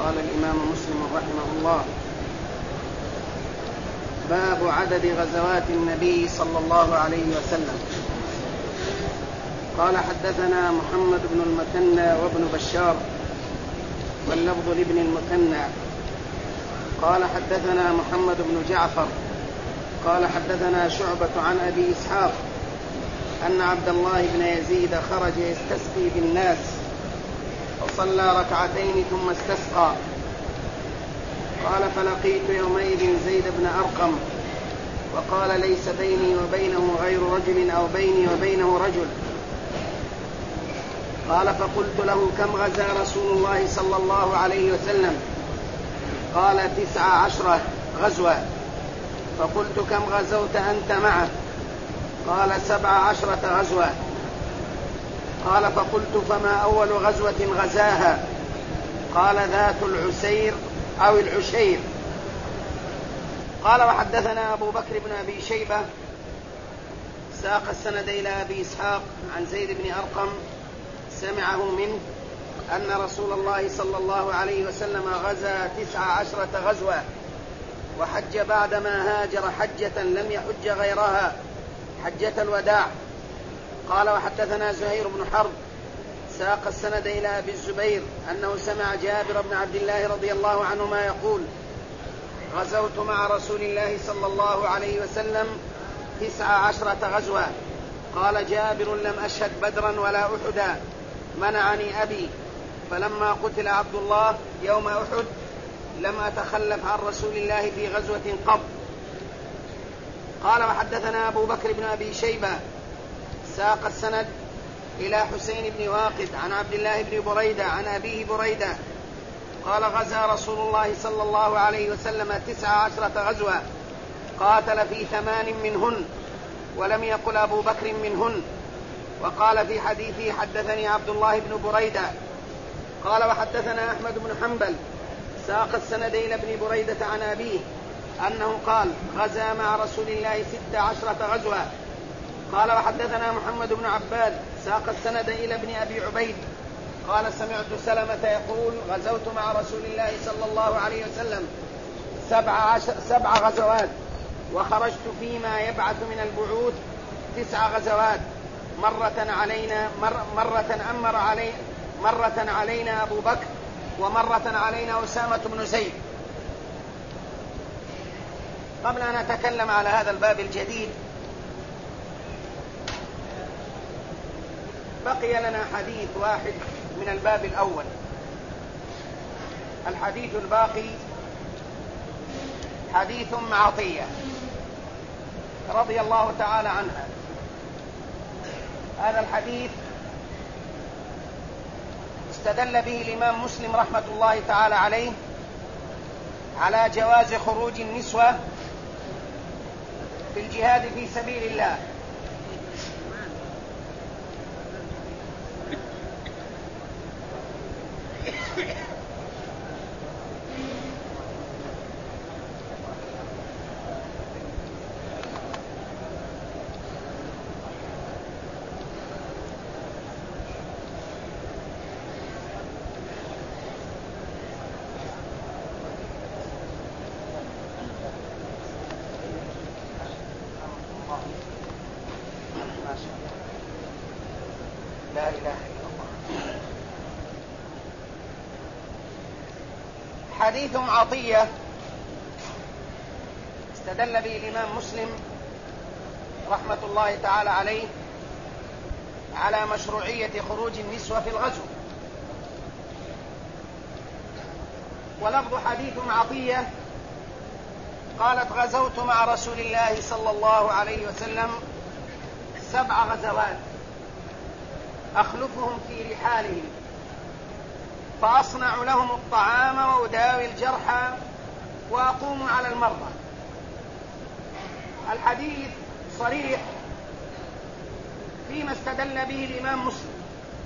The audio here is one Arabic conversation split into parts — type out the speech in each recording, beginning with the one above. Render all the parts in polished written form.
قال الإمام مسلم رحمه الله: باب عدد غزوات النبي صلى الله عليه وسلم. قال: حدثنا محمد بن المثنى وابن بشار، واللفظ لابن المثنى. قال: حدثنا محمد بن جعفر قال: حدثنا شعبة عن أبي إسحاق أن عبد الله بن يزيد خرج يستسقي بالناس وصلى ركعتين ثم استسقى. قال: فلقيت يومئذ زيد بن أرقم وقال: ليس بيني وبينه غير رجل أو بيني وبينه رجل. قال: فقلت له: كم غزا رسول الله صلى الله عليه وسلم؟ قال: 19 غزوة. فقلت: كم غزوت أنت معه؟ قال: 17 غزوة. قال: فقلت: فما أول غزوة غزاها؟ قال: ذات العسير أو العشير. قال: وحدثنا أبو بكر بن أبي شيبة ساق السند إلى أبي إسحاق عن زيد بن أرقم سمعه منه أن رسول الله صلى الله عليه وسلم غزا 19 غزوة وحج بعدما هاجر حجة لم يحج غيرها، حجة الوداع. قال: وحدثنا زهير بن حرب ساق السند إلى أبي الزبير أنه سمع جابر بن عبد الله رضي الله عنهما يقول: غزوت مع رسول الله صلى الله عليه وسلم 19 غزوة. قال جابر: لم أشهد بدرا ولا أحدا، منعني أبي، فلما قتل عبد الله يوم أحد لم أتخلف عن رسول الله في غزوة قط. قال: وحدثنا أبو بكر بن أبي شيبة ساق السند إلى حسين بن واقد عن عبد الله بن بريدة عن أبيه بريدة قال: غزا رسول الله صلى الله عليه وسلم 19 غزوة، قاتل في 8 منهن، ولم يقل أبو بكر منهن. وقال في حديثه: حدثني عبد الله بن بريدة. قال: وحدثنا أحمد بن حنبل ساق السند إلى ابن بريدة عن أبيه أنه قال: غزا مع رسول الله 16 غزوة. قال: وحدثنا محمد بن عباد ساق السند إلى ابن أبي عبيد قال: سمعت سلمة يقول: غزوت مع رسول الله صلى الله عليه وسلم 7 غزوات، وخرجت فيما يبعث من البعوث 9 غزوات، مرة علينا أبو بكر، ومرة علينا أسامة بن زيد. قبل أن نتكلم على هذا الباب الجديد بقي لنا حديث واحد من الباب الأول. الحديث الباقي حديث عطية رضي الله تعالى عنها. هذا الحديث استدل به الإمام مسلم رحمة الله تعالى عليه على جواز خروج النسوة في الجهاد في سبيل الله. لا إله إلا الله. حديث عطية استدل به الإمام مسلم رحمة الله تعالى عليه على مشروعية خروج النسوة في الغزو. ولفظ حديث عطية: قالت: غزوت مع رسول الله صلى الله عليه وسلم 7 غزوات، أخلفهم في رحالهم، فأصنع لهم الطعام وأداوي الجرحى وأقوم على المرضى. الحديث صريح فيما استدل به الإمام مسلم: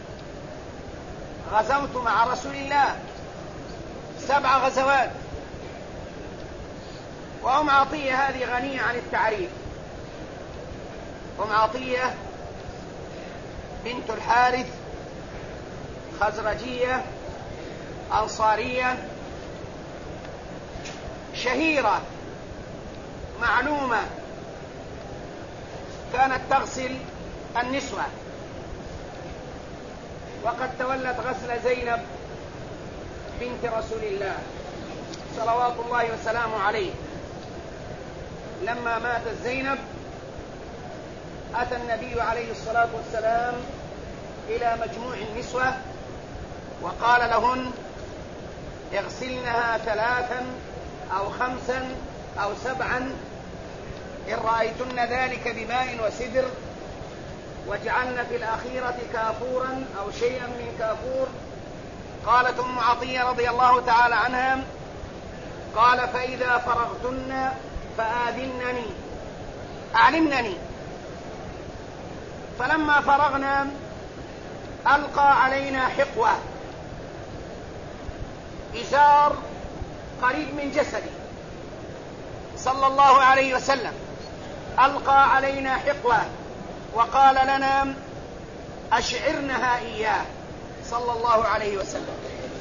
غزوت مع رسول الله 7 غزوات. وأم عطية هذه غنية عن التعريف. أم عطية بنت الحارث، خزرجية أنصارية، شهيرة معلومة كانت تغسل النسوة، وقد تولت غسل زينب بنت رسول الله صلوات الله وسلامه عليه. لما ماتت زينب أتى النبي عليه الصلاة والسلام إلى مجموع النسوة وقال لهن: اغسلنها 3 أو 5 أو 7 إن رأيتن ذلك بماء وسدر، واجعلن في الأخيرة كافورا أو شيئا من كافور. قالت أم عطية رضي الله تعالى عنها: قال: فإذا فرغتن فآذنني، أعلمنني. فلما فرغنا ألقى علينا حقوة، إزار قريب من جسدي صلى الله عليه وسلم، ألقى علينا حقوة وقال لنا: أشعرنها إياه صلى الله عليه وسلم.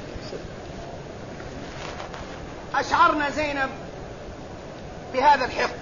أشعرنا زينب بهذا الحق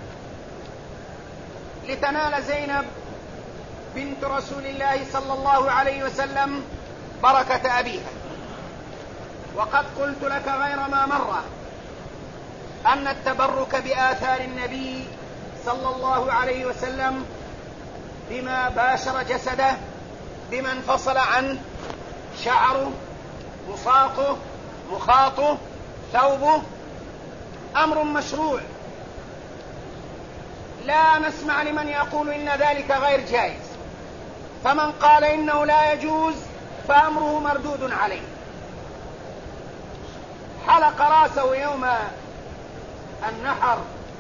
لتنال زينب بنت رسول الله صلى الله عليه وسلم بركة أبيها. وقد قلت لك غير ما مرة أن التبرك بآثار النبي صلى الله عليه وسلم بما باشر جسده، بما انفصل عنه شعره، مساقه، مخاطه، ثوبه، أمر مشروع، لا نسمع لمن يقول إن ذلك غير جائز. فمن قال إنه لا يجوز فأمره مردود عليه. حلق راسه يوم النحر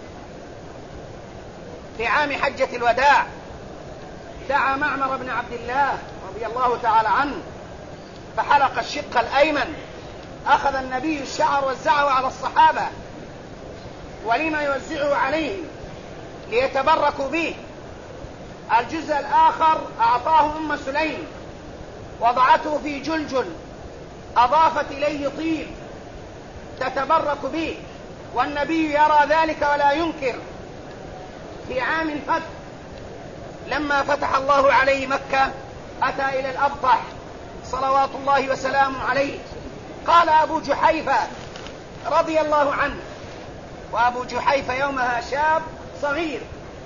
في عام حجة الوداع، دعا معمر بن عبد الله رضي الله تعالى عنه فحلق الشق الأيمن. أخذ النبي الشعر وزعه على الصحابة، ولما يوزعه عليهم ليتبركوا به. الجزء الآخر أعطاه أم سليم، وضعته في جلجل، أضافت إليه طيب تتبرك به، والنبي يرى ذلك ولا ينكر. في عام الفتح لما فتح الله عليه مكة أتى إلى الأبطح صلوات الله وسلامه عليه. قال أبو جحيفة رضي الله عنه، وأبو جحيفة يومها شاب صغير،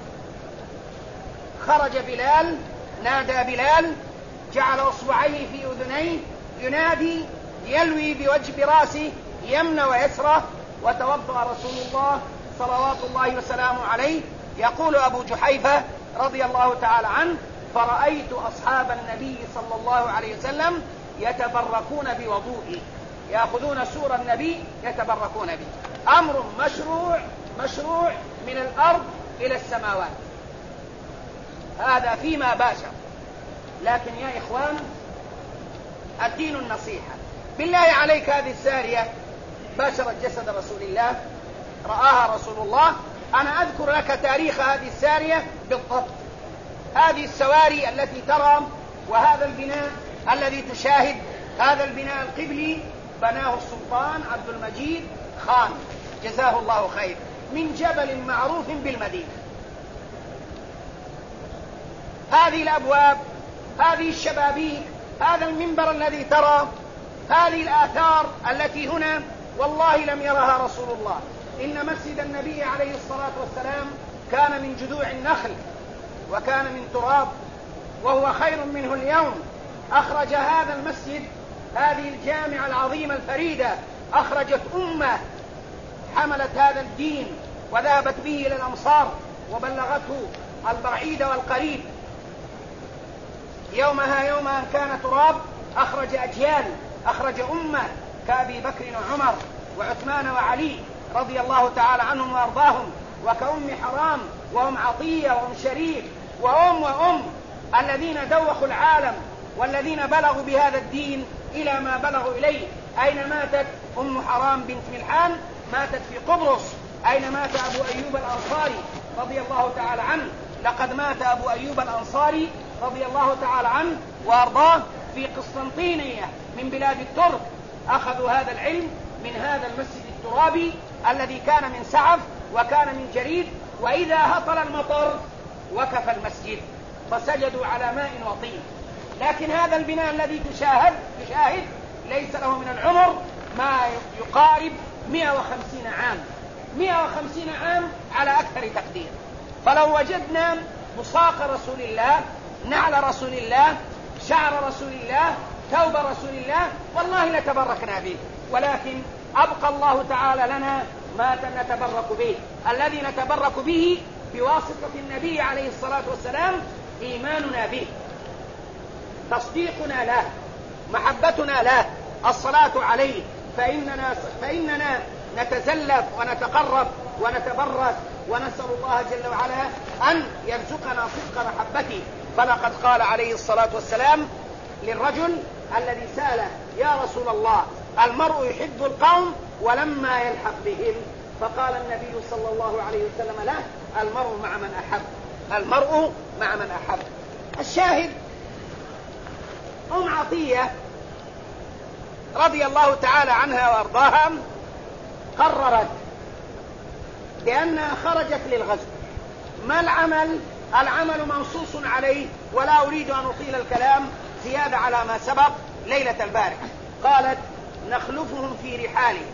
خرج بلال، نادى بلال، جعل أصبعيه في أذنيه ينادي، يلوي بوجه براسه يمنى ويسرى، وتوضأ رسول الله صلوات الله وسلامه عليه. يقول أبو جحيفة رضي الله تعالى عنه: فرأيت أصحاب النبي صلى الله عليه وسلم يتبركون بوضوئه، يأخذون سور النبي يتبركون به. أمر مشروع من الأرض إلى السماوات، هذا فيما باشر. لكن يا إخوان، الدين النصيحة. بالله عليك، هذه السارية باشرت جسد رسول الله، رآها رسول الله. أنا أذكر لك تاريخ هذه السارية بالضبط. هذه السواري التي ترى، وهذا البناء الذي تشاهد، هذا البناء القبلي بناه السلطان عبد المجيد خان جزاه الله خير، من جبل معروف بالمدينة. هذه الأبواب، هذه الشبابيك، هذا المنبر الذي ترى، هذه الآثار التي هنا، والله لم يرها رسول الله. إن مسجد النبي عليه الصلاة والسلام كان من جذوع النخل، وكان من تراب، وهو خير منه اليوم. أخرج هذا المسجد، هذه الجامعة العظيمة الفريدة، أخرجت أمة حملت هذا الدين وذهبت به إلى الأمصار وبلغته البعيد والقريب. يومها يوم أن كان تراب، أخرج أجيال، أخرج أمة كأبي بكر وعمر وعثمان وعلي رضي الله تعالى عنهم وأرضاهم، وكأم حرام وأم عطية وأم شريف وأم الذين دوخوا العالم، والذين بلغوا بهذا الدين إلى ما بلغوا إليه. أين ماتت أم حرام بنت ملحان؟ ماتت في قبرص. أين مات أبو أيوب الأنصاري رضي الله تعالى عنه؟ لقد مات أبو أيوب الأنصاري رضي الله تعالى عنه وأرضاه في قسطنطينية من بلاد الترك. أخذوا هذا العلم من هذا المسجد الترابي الذي كان من سعف وكان من جريد، وإذا هطل المطر وقف المسجد فسجدوا على ماء وطين. لكن هذا البناء الذي تشاهد ليس له من العمر ما يقارب 150 عام، 150 عام على أكثر تقدير. فلو وجدنا بصاق رسول الله، نعل رسول الله، شعر رسول الله، ثوب رسول الله، والله لتبركنا به، ولكن أبقى الله تعالى لنا ما نتبرك به. الذي نتبرك به بواسطة النبي عليه الصلاة والسلام إيماننا به، تصديقنا له، محبتنا له، الصلاة عليه، فإننا نتزلف ونتقرب ونتبرك، ونسأل الله جل وعلا أن يرزقنا صدق محبته. فلقد قال عليه الصلاة والسلام للرجل الذي سأله: يا رسول الله، المرء يحب القوم ولما يلحق بهم، فقال النبي صلى الله عليه وسلم له: المرء مع من أحب، المرء مع من أحب. الشاهد: عطية رضي الله تعالى عنها وأرضاها قررت بأنها خرجت للغزو. ما العمل؟ العمل منصوص عليه، ولا أريد أن أطيل الكلام زيادة على ما سبق ليلة البارحة. قالت: نخلفهم في رحالهم،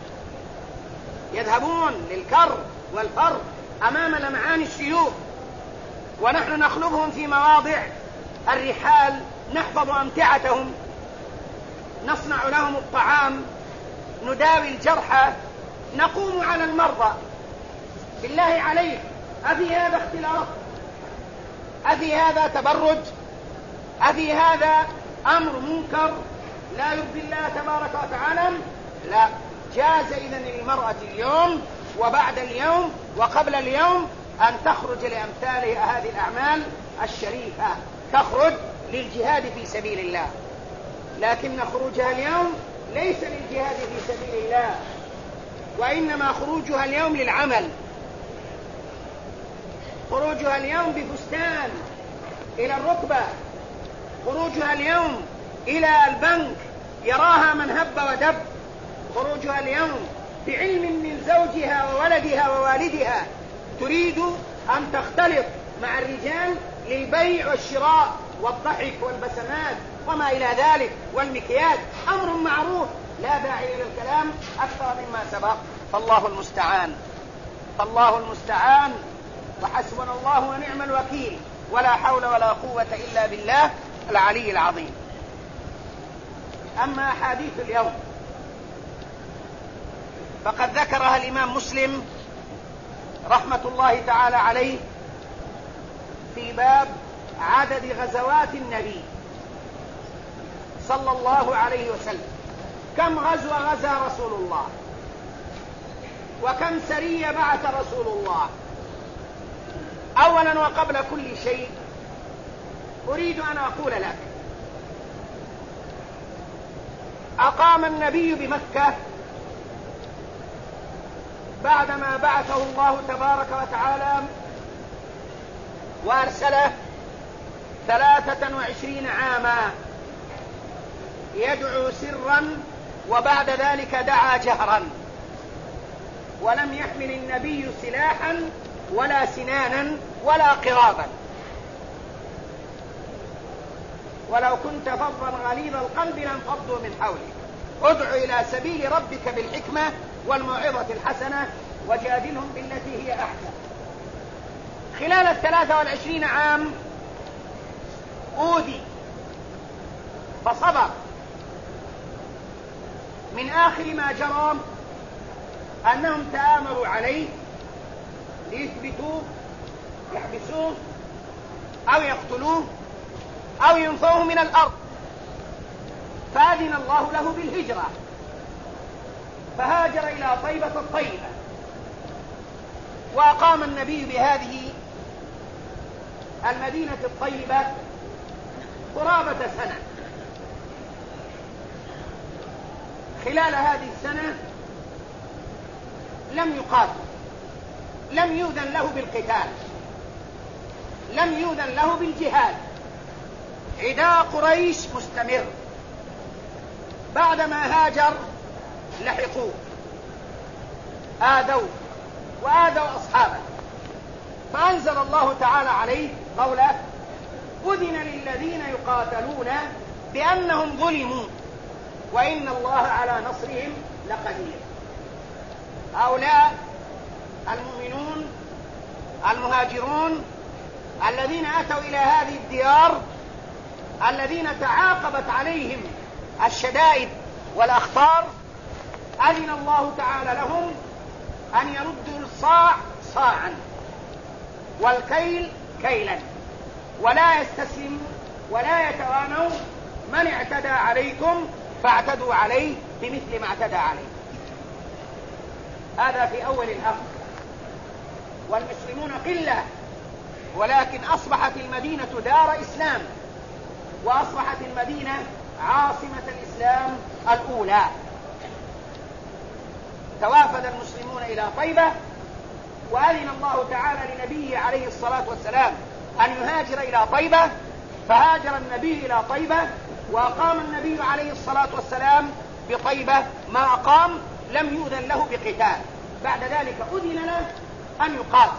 يذهبون للكر والفر أمام لمعان السيوف، ونحن نخلفهم في مواضع الرحال، نحفظ أمتعتهم، نصنع لهم الطعام، نداوي الجرحى، نقوم على المرضى. بالله عليك، أفي هذا اختلاط؟ أفي هذا تبرج؟ أفي هذا أمر منكر لا يرضي الله تبارك وتعالى؟ لا. جاز إذن للمرأة اليوم وبعد اليوم وقبل اليوم أن تخرج لأمثال هذه الأعمال الشريفة، تخرج للجهاد في سبيل الله. لكن خروجها اليوم ليس للجهاد في سبيل الله، وإنما خروجها اليوم للعمل. خروجها اليوم بفستان إلى الركبة، خروجها اليوم إلى البنك يراها من هب ودب، خروجها اليوم بعلم من زوجها وولدها ووالدها تريد أن تختلط مع الرجال للبيع والشراء والضحك والبسمات وما إلى ذلك والمكياج، أمر معروف لا داعي إلى الكلام أكثر مما سبق. فالله المستعان، فالله المستعان، وحسبنا الله ونعم الوكيل، ولا حول ولا قوة إلا بالله العلي العظيم. أما أحاديث اليوم فقد ذكرها الإمام مسلم رحمة الله تعالى عليه في باب عدد غزوات النبي صلى الله عليه وسلم. كم غزوة غزا رسول الله، وكم سرية بعث رسول الله. أولا وقبل كل شيء أريد أن أقول لك: أقام النبي بمكة بعدما بعثه الله تبارك وتعالى وأرسله 23 عاما يدعو سرا، وبعد ذلك دعا جهرا، ولم يحمل النبي سلاحا ولا سنانا ولا قرابا. ولو كنت فظا غليظ القلب لانفضوا من حولك، ادع إلى سبيل ربك بالحكمة والموعظة الحسنة وجادلهم بالتي هي أحسن. خلال 23 عام أوذي فصبر. من آخر ما جرى أنهم تآمروا عليه ليثبتوه، يحبسوه أو يقتلوه أو ينفوه من الأرض، فأذن الله له بالهجرة، فهاجر إلى طيبة الطيبة، وأقام النبي بهذه المدينة الطيبة قرابة سنة. خلال هذه السنة لم يقاتل، لم يؤذن له بالقتال، لم يؤذن له بالجهاد. عداء قريش مستمر. بعدما هاجر لحقوه، آذوا وآذوا أصحابه، فأنزل الله تعالى عليه قوله: أذن للذين يقاتلون بأنهم ظلموا وإن الله على نصرهم لقدير. هؤلاء المؤمنون المهاجرون الذين أتوا إلى هذه الديار، الذين تعاقبت عليهم الشدائد والأخطار، أذن الله تعالى لهم أن يردوا الصاع صاعا والكيل كيلا، ولا يستسلموا ولا يتوانوا. من اعتدى عليكم فاعتدوا عليه بمثل ما اعتدى عليه. هذا في أول الأمر. والمسلمون قلة، ولكن أصبحت المدينة دار إسلام، وأصبحت المدينة عاصمة الإسلام الأولى. توافد المسلمون إلى طيبة، وأذن الله تعالى لنبيه عليه الصلاة والسلام أن يهاجر إلى طيبة، فهاجر النبي إلى طيبة، وأقام النبي عليه الصلاة والسلام بطيبة ما أقام، لم يؤذن له بقتال. بعد ذلك أذن له أن يقاتل،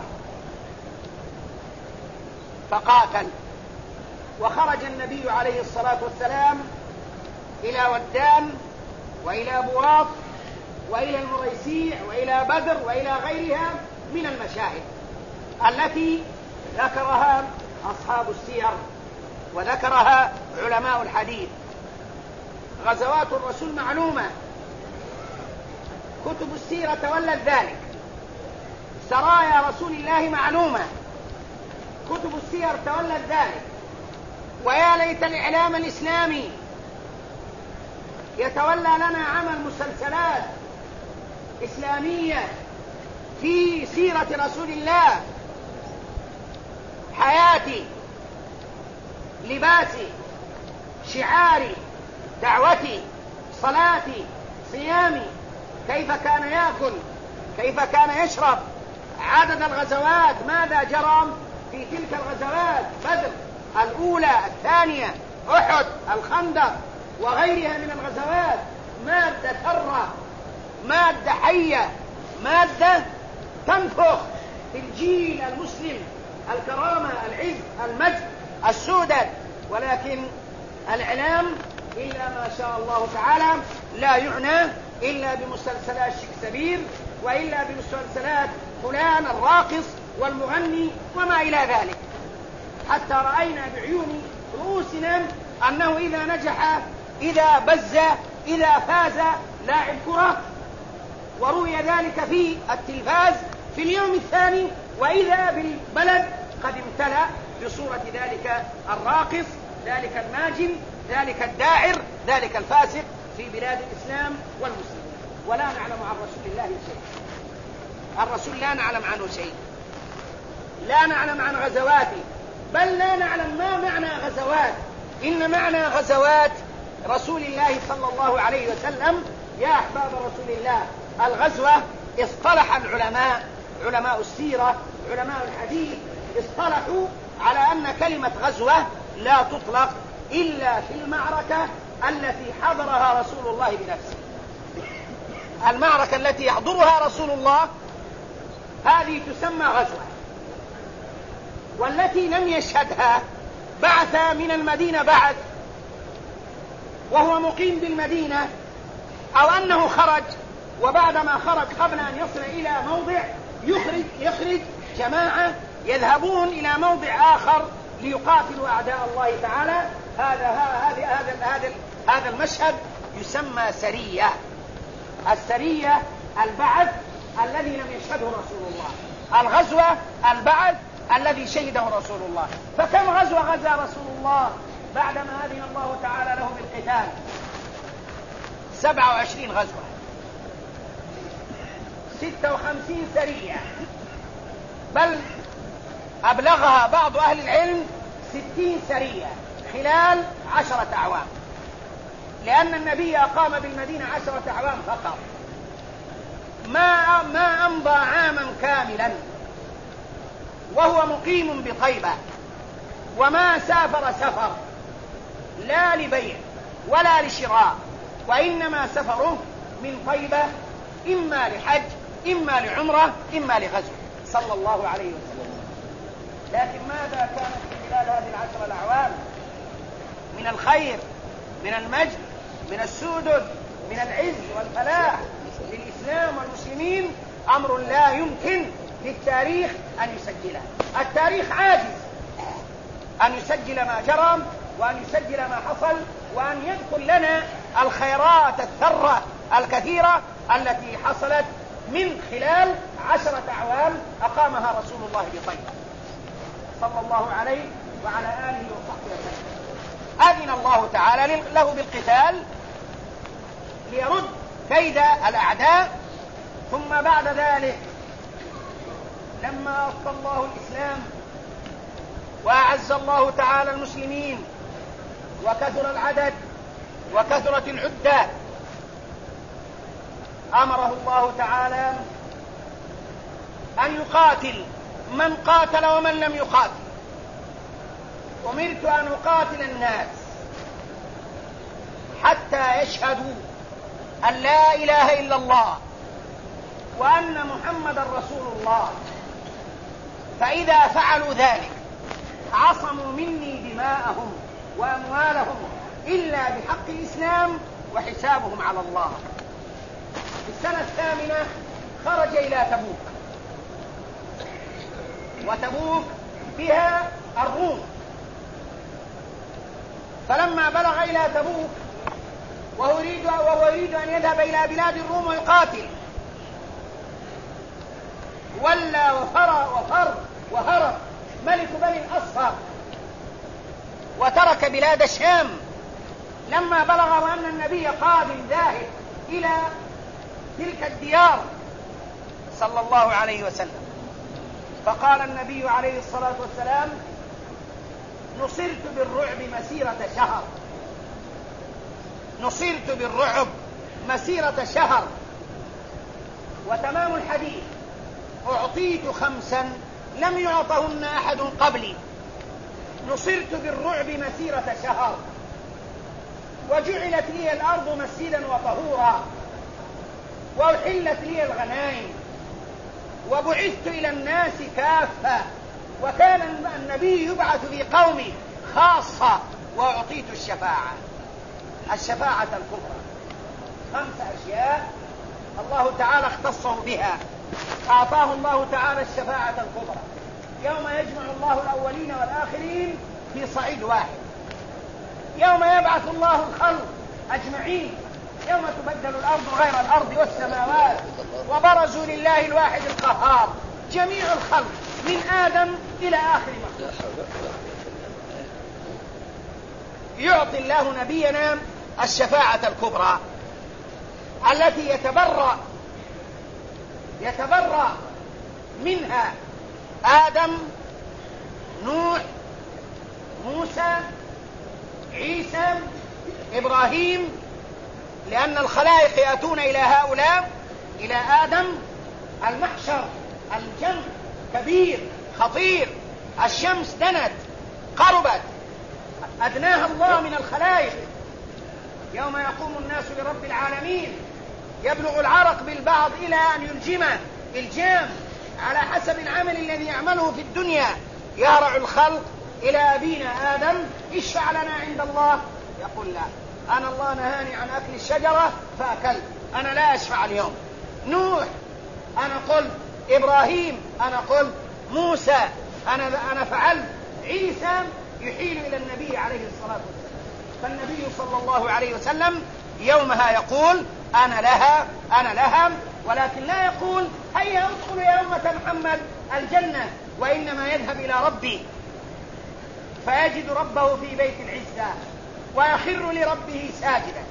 فقاتل، وخرج النبي عليه الصلاة والسلام إلى ودان وإلى بواط وإلى المريسيع وإلى بدر وإلى غيرها من المشاهد التي ذكرها أصحاب السير وذكرها علماء الحديث. غزوات الرسول معلومة، كتب السيرة تولت ذلك. سرايا رسول الله معلومة، كتب السير تولت ذلك. ويا ليت الإعلام الإسلامي يتولى لنا عمل مسلسلات إسلامية في سيرة رسول الله، حياتي، لباسي، شعاري، دعوتي، صلاتي، صيامي، كيف كان يأكل، كيف كان يشرب، عدد الغزوات، ماذا جرى في تلك الغزوات، بدر الأولى، الثانية، أحد، الخندق وغيرها من الغزوات. مادة ترى، مادة حية، مادة تنفخ في الجيل المسلم الكرامة، العز، المجد، السودة. ولكن الإعلام إلا ما شاء الله تعالى لا يعنى إلا بمسلسلات شكسبير، وإلا بمسلسلات فلان الراقص والمغني وما إلى ذلك، حتى رأينا بعيون رؤوسنا أنه إذا نجح، إذا بز، إذا فاز لاعب كرة، وروي ذلك في التلفاز في اليوم الثاني، وإذا بالبلد قد امتلأ بصورة ذلك الراقص، ذلك الماجن، ذلك الداعر، ذلك الفاسق في بلاد الإسلام والمسلمين. ولا نعلم عن رسول الله شيء، الرسول لا نعلم عنه شيء، لا نعلم عن غزواته، بل لا نعلم ما معنى غزوات. إن معنى غزوات رسول الله صلى الله عليه وسلم يا أحباب رسول الله، الغزوة اصطلح العلماء، علماء السيرة، علماء الحديث، اصطلحوا على أن كلمة غزوة لا تطلق إلا في المعركة التي حضرها رسول الله بنفسه. المعركة التي يحضرها رسول الله هذه تسمى غزوة، والتي لم يشهدها بعث من المدينة بعث وهو مقيم بالمدينة، أو أنه خرج وبعدما خرج قبل أن يصل إلى موضع يخرج جماعة يذهبون إلى موضع آخر ليقاتلوا أعداء الله تعالى. هذا المشهد يسمى سرية. السرية البعث الذي لم يشهده رسول الله، الغزوة البعث الذي شهده رسول الله. فكم غزوة غزا رسول الله بعدما أذن الله تعالى له بالقتال؟ 27 غزوة، 56 سرية، بل أبلغها بعض أهل العلم 60 سرية خلال 10 أعوام، لأن النبي أقام بالمدينة 10 أعوام فقط، ما أمضى عاما كاملا وهو مقيم بطيبة، وما سافر سفر لا لبيع ولا لشراء، وإنما سفره من طيبة إما لحج إما لعمرة إما لغزو صلى الله عليه وسلم. لكن ماذا كانت في خلال هذه العشر الأعوام من الخير، من المجد، من السدد، من العز والفلاح للإسلام والمسلمين، أمر لا يمكن للتاريخ أن يسجله. التاريخ عاجز أن يسجل ما جرى وأن يسجل ما حصل وأن يذكر لنا الخيرات الثرة الكثيرة التي حصلت من خلال 10 أعوام أقامها رسول الله بطيبة صلى الله عليه وعلى آله وصحبه وسلم. أذن الله تعالى له بالقتال ليرد كيد الأعداء. ثم بعد ذلك لما أصل الله الإسلام وأعز الله تعالى المسلمين وكثر العدد وكثرت العدة، أمره الله تعالى أن يقاتل من قاتل ومن لم يقاتل. أمرت أن أقاتل الناس حتى يشهدوا أن لا إله إلا الله وأن محمدا رسول الله، فإذا فعلوا ذلك عصموا مني دماءهم وأموالهم إلا بحق الإسلام وحسابهم على الله. في السنة الثامنة خرج إلى تبوك، وتبوك بها الروم، فلما بلغ إلى تبوك وهو يريد أن يذهب إلى بلاد الروم ويقاتل، ولى وهرب ملك بني الأصفر وترك بلاد الشام لما بلغ أن النبي قادم ذاهب إلى تلك الديار صلى الله عليه وسلم. فقال النبي عليه الصلاة والسلام: نصرت بالرعب مسيرة شهر، نصرت بالرعب مسيرة شهر. وتمام الحديث: أعطيت 5 لم يعطهن أحد قبلي، نصرت بالرعب مسيرة شهر، وجعلت لي الأرض مسجدا وطهورا، وأحلت لي الغنائم، وبعثت إلى الناس كافة، وكان النبي يبعث في قومي خاصة، وأعطيت الشفاعة الكبرى. 5 أشياء الله تعالى اختصه بها، أعطاه الله تعالى الشفاعة الكبرى يوم يجمع الله الأولين والآخرين في صعيد واحد، يوم يبعث الله الخلق أجمعين، يوم تبدل الأرض غير الأرض والسماوات وبرزوا لله الواحد القهار، جميع الخلق من آدم إلى آخر مخلوق. يعطي الله نبينا الشفاعة الكبرى التي يتبرأ منها آدم، نوح، موسى، عيسى، إبراهيم، لأن الخلائق يأتون إلى هؤلاء، إلى آدم. المحشر الجمع كبير خطير، الشمس دنت قربت، أدناها الله من الخلائق. يوم يقوم الناس لرب العالمين يبلغ العرق بالبعض إلى أن يلجمه الجام على حسب العمل الذي يعمله في الدنيا. يهرع الخلق إلى أبينا آدم: اشفع لنا عند الله. يقول: لا، أنا الله نهاني عن أكل الشجرة فأكلت، أنا لا أشفع اليوم. نوح: أنا قلت. إبراهيم: أنا قلت. موسى: أنا فعلت. عيسى يحيل إلى النبي عليه الصلاة والسلام، فالنبي صلى الله عليه وسلم يومها يقول: أنا لها، ولكن لا يقول: هيا ادخل يا أمة محمد الجنة، وإنما يذهب إلى ربي فيجد ربه في بيت العزة ويخر لربه ساجدا،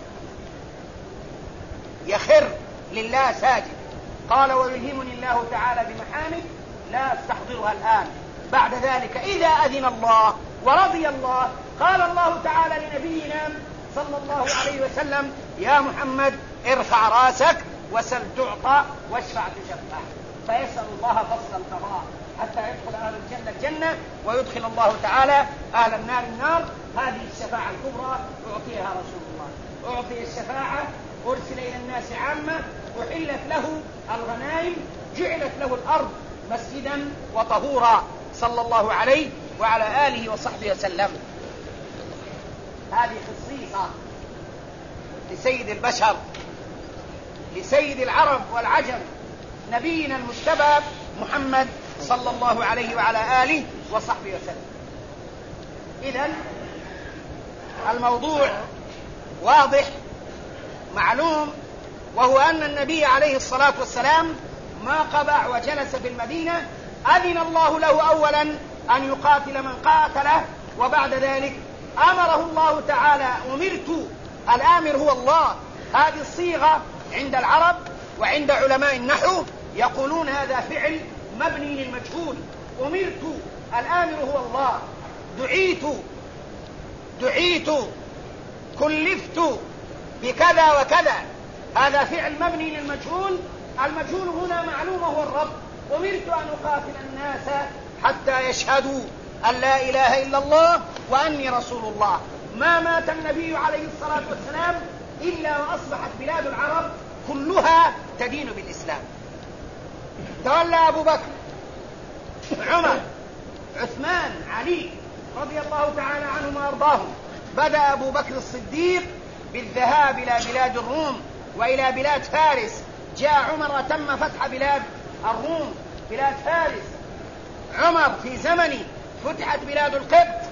يخر لله ساجدا. قال: ويلهمني الله تعالى بمحامد لا استحضرها الآن. بعد ذلك إذا أذن الله ورضي الله قال الله تعالى لنبينا صلى الله عليه وسلم: يا محمد ارفع راسك وسل تعطى واشفع تشفع. فيسأل الله فصل القضاء حتى يدخل أهل الجنة الجنة ويدخل الله تعالى أهل النار النار. هذه الشفاعة الكبرى أعطيها رسول الله. أعطي الشفاعة، أرسل إلى الناس عامة، أحلت له الغنائم، جعلت له الأرض مسجدا وطهورا صلى الله عليه وعلى آله وصحبه وسلم. هذه خصيصة لسيد البشر، لسيد العرب والعجم، نبينا المجتبى محمد صلى الله عليه وعلى آله وصحبه وسلم. إذن الموضوع واضح معلوم، وهو أن النبي عليه الصلاة والسلام ما قبع وجلس في المدينة، أذن الله له أولا أن يقاتل من قاتله، وبعد ذلك أمره الله تعالى. أمرت، الآمر هو الله. هذه الصيغة عند العرب وعند علماء النحو يقولون هذا فعل مبني للمجهول. أمرت، الآمر هو الله. دعيت، كلفت بكذا وكذا، هذا فعل مبني للمجهول. المجهول هنا معلوم هو الرب. أمرت أن أقاتل الناس حتى يشهدوا أن لا إله إلا الله وأني رسول الله. ما مات النبي عليه الصلاة والسلام إلا وأصبحت بلاد العرب كلها تدين بالإسلام. تولى أبو بكر، عمر، عثمان، علي رضي الله تعالى عنهم وأرضاهم. بدأ أبو بكر الصديق بالذهاب إلى بلاد الروم وإلى بلاد فارس. جاء عمر وتم فتح بلاد الروم، بلاد فارس. عمر في زمنه فتحت بلاد القبط،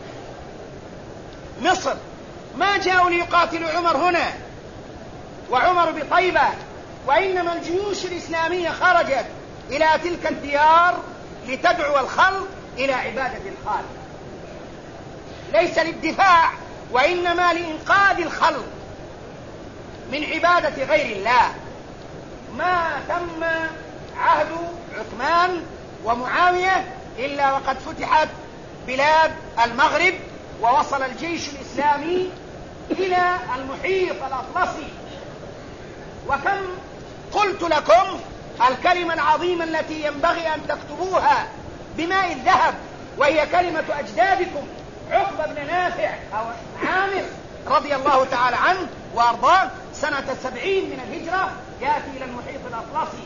مصر. ما جاءوا ليقاتلوا عمر هنا وعمر بطيبة، وإنما الجيوش الإسلامية خرجت إلى تلك الديار لتدعو الخلق إلى عبادة الخالق، ليس للدفاع وإنما لإنقاذ الخلق من عبادة غير الله. ما تم عهد عثمان ومعاوية إلا وقد فتحت بلاد المغرب، ووصل الجيش الإسلامي إلى المحيط الأطلسي. وكم قلت لكم الكلمة العظيمة التي ينبغي أن تكتبوها بماء الذهب، وهي كلمة أجدادكم عقبة بن نافع أو عامر رضي الله تعالى عنه وأرضاه سنة 70 من الهجرة، يأتي إلى المحيط الأطلسي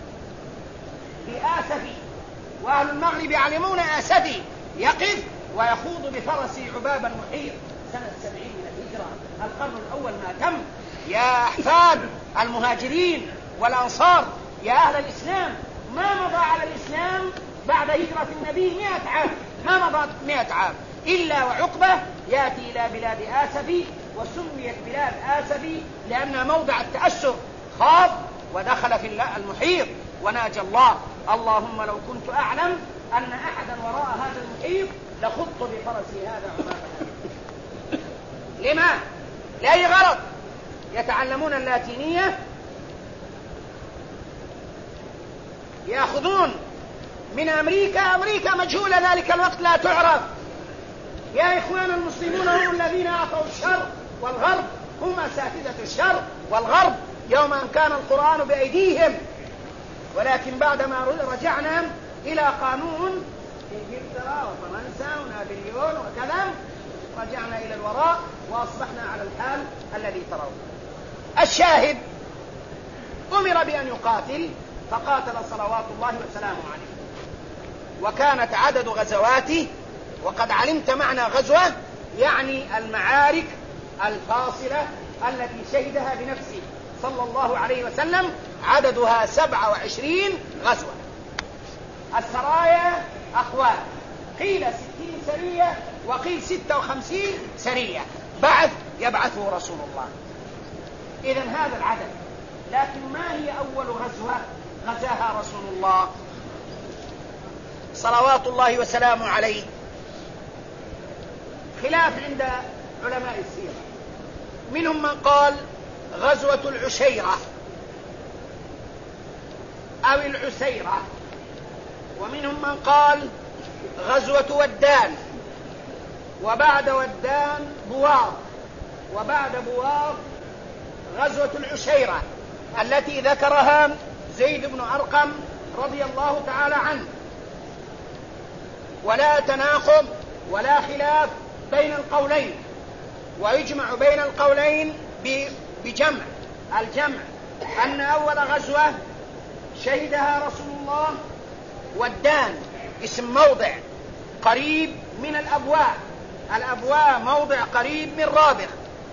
بآسفي، وأهل المغرب يعلمون آسفي، يقف ويخوض بفرسه عباب المحيط سنة 70 من الهجرة. القرن الأول ما تم. يا أحفاد المهاجرين والأنصار، يا أهل الإسلام، ما مضى على الإسلام بعد هجرة النبي 100 عام، ما مضى 100 عام إلا وعقبة يأتي إلى بلاد آسفي، وسميت بلاد آسفي لأنها موضع التأسف. خاض ودخل في المحيط وناجى الله. اللهم لو كنت أعلم أن أحدا وراء هذا المحيط لخضت بفرسي هذا عمامة. لما؟ لأي غرض؟ يتعلمون اللاتينية، يأخذون من أمريكا مجهولة ذلك الوقت لا تعرف. يا إخوان المسلمون، هم الذين أعطوا الشر، والغرب هم أساتذة الشر والغرب يوم أن كان القرآن بأيديهم. ولكن بعدما رجعنا إلى قانون إنجلترا وفرنسا ونابليون وكذا، رجعنا إلى الوراء وأصبحنا على الحال الذي ترون. الشاهد، أمر بأن يقاتل فقاتل صلوات الله وسلامه عليه. وكانت عدد غزواته، وقد علمت معنى غزوة، يعني المعارك الفاصلة التي شهدها بنفسه صلى الله عليه وسلم، عددها 27 غزوة. السرايا أقوال، قيل 60 سرية وقيل 56 سرية. بعث يبعثه رسول الله. إذن هذا العدد. لكن ما هي أول غزوة غزاها رسول الله صلوات الله وسلامه عليه؟ خلاف عند علماء السيرة. منهم من قال غزوة العشيرة أو العسيرة، ومنهم من قال غزوة ودان، وبعد ودان بواط، وبعد بواط غزوة العشيرة التي ذكرها زيد بن أرقم رضي الله تعالى عنه. ولا تناقض ولا خلاف بين القولين، ويجمع بين القولين بجمع. الجمع أن أول غزوة شهدها رسول الله ودان، اسم موضع قريب من الأبواء. الأبواء موضع قريب من رابغ،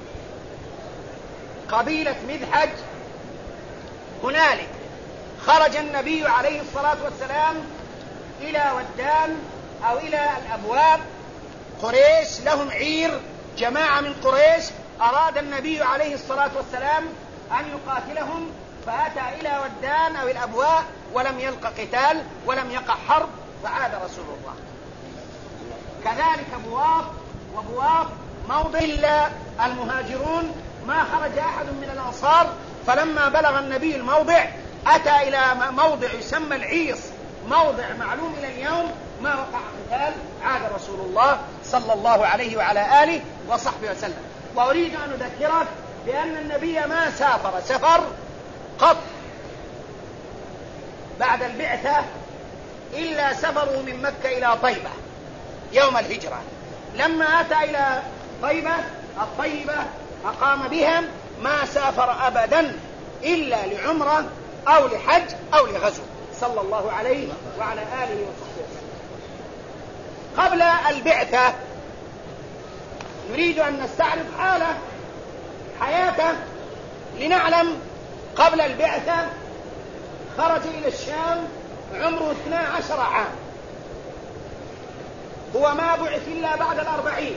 قبيلة مذحج. هنالك خرج النبي عليه الصلاة والسلام إلى ودان أو إلى الأبواب. قريش لهم عير، جماعة من قريش أراد النبي عليه الصلاة والسلام أن يقاتلهم، فأتى إلى ودان أو الأبواء ولم يلق قتال ولم يقع حرب، فعاد رسول الله. كذلك وبواط موضع إلا المهاجرون، ما خرج أحد من الأنصار. فلما بلغ النبي الموضع أتى إلى موضع يسمى العيص، موضع معلوم إلى اليوم، ما وقع قتال، عاد رسول الله صلى الله عليه وعلى آله وصحبه وسلم. وأريد أن أذكرك بأن النبي ما سافر سفر قط بعد البعثة إلا سفروا من مكة إلى طيبة يوم الهجرة. لما أتى إلى الطيبة أقام بهم، ما سافر أبدا إلا لعمرة أو لحج أو لغزو صلى الله عليه وعلى آله وصحبه وسلم. قبل البعثة نريد أن نستعرض حياته لنعلم. قبل البعثة خرج إلى الشام عمره 12 عام، هو ما بعث إلا بعد 40.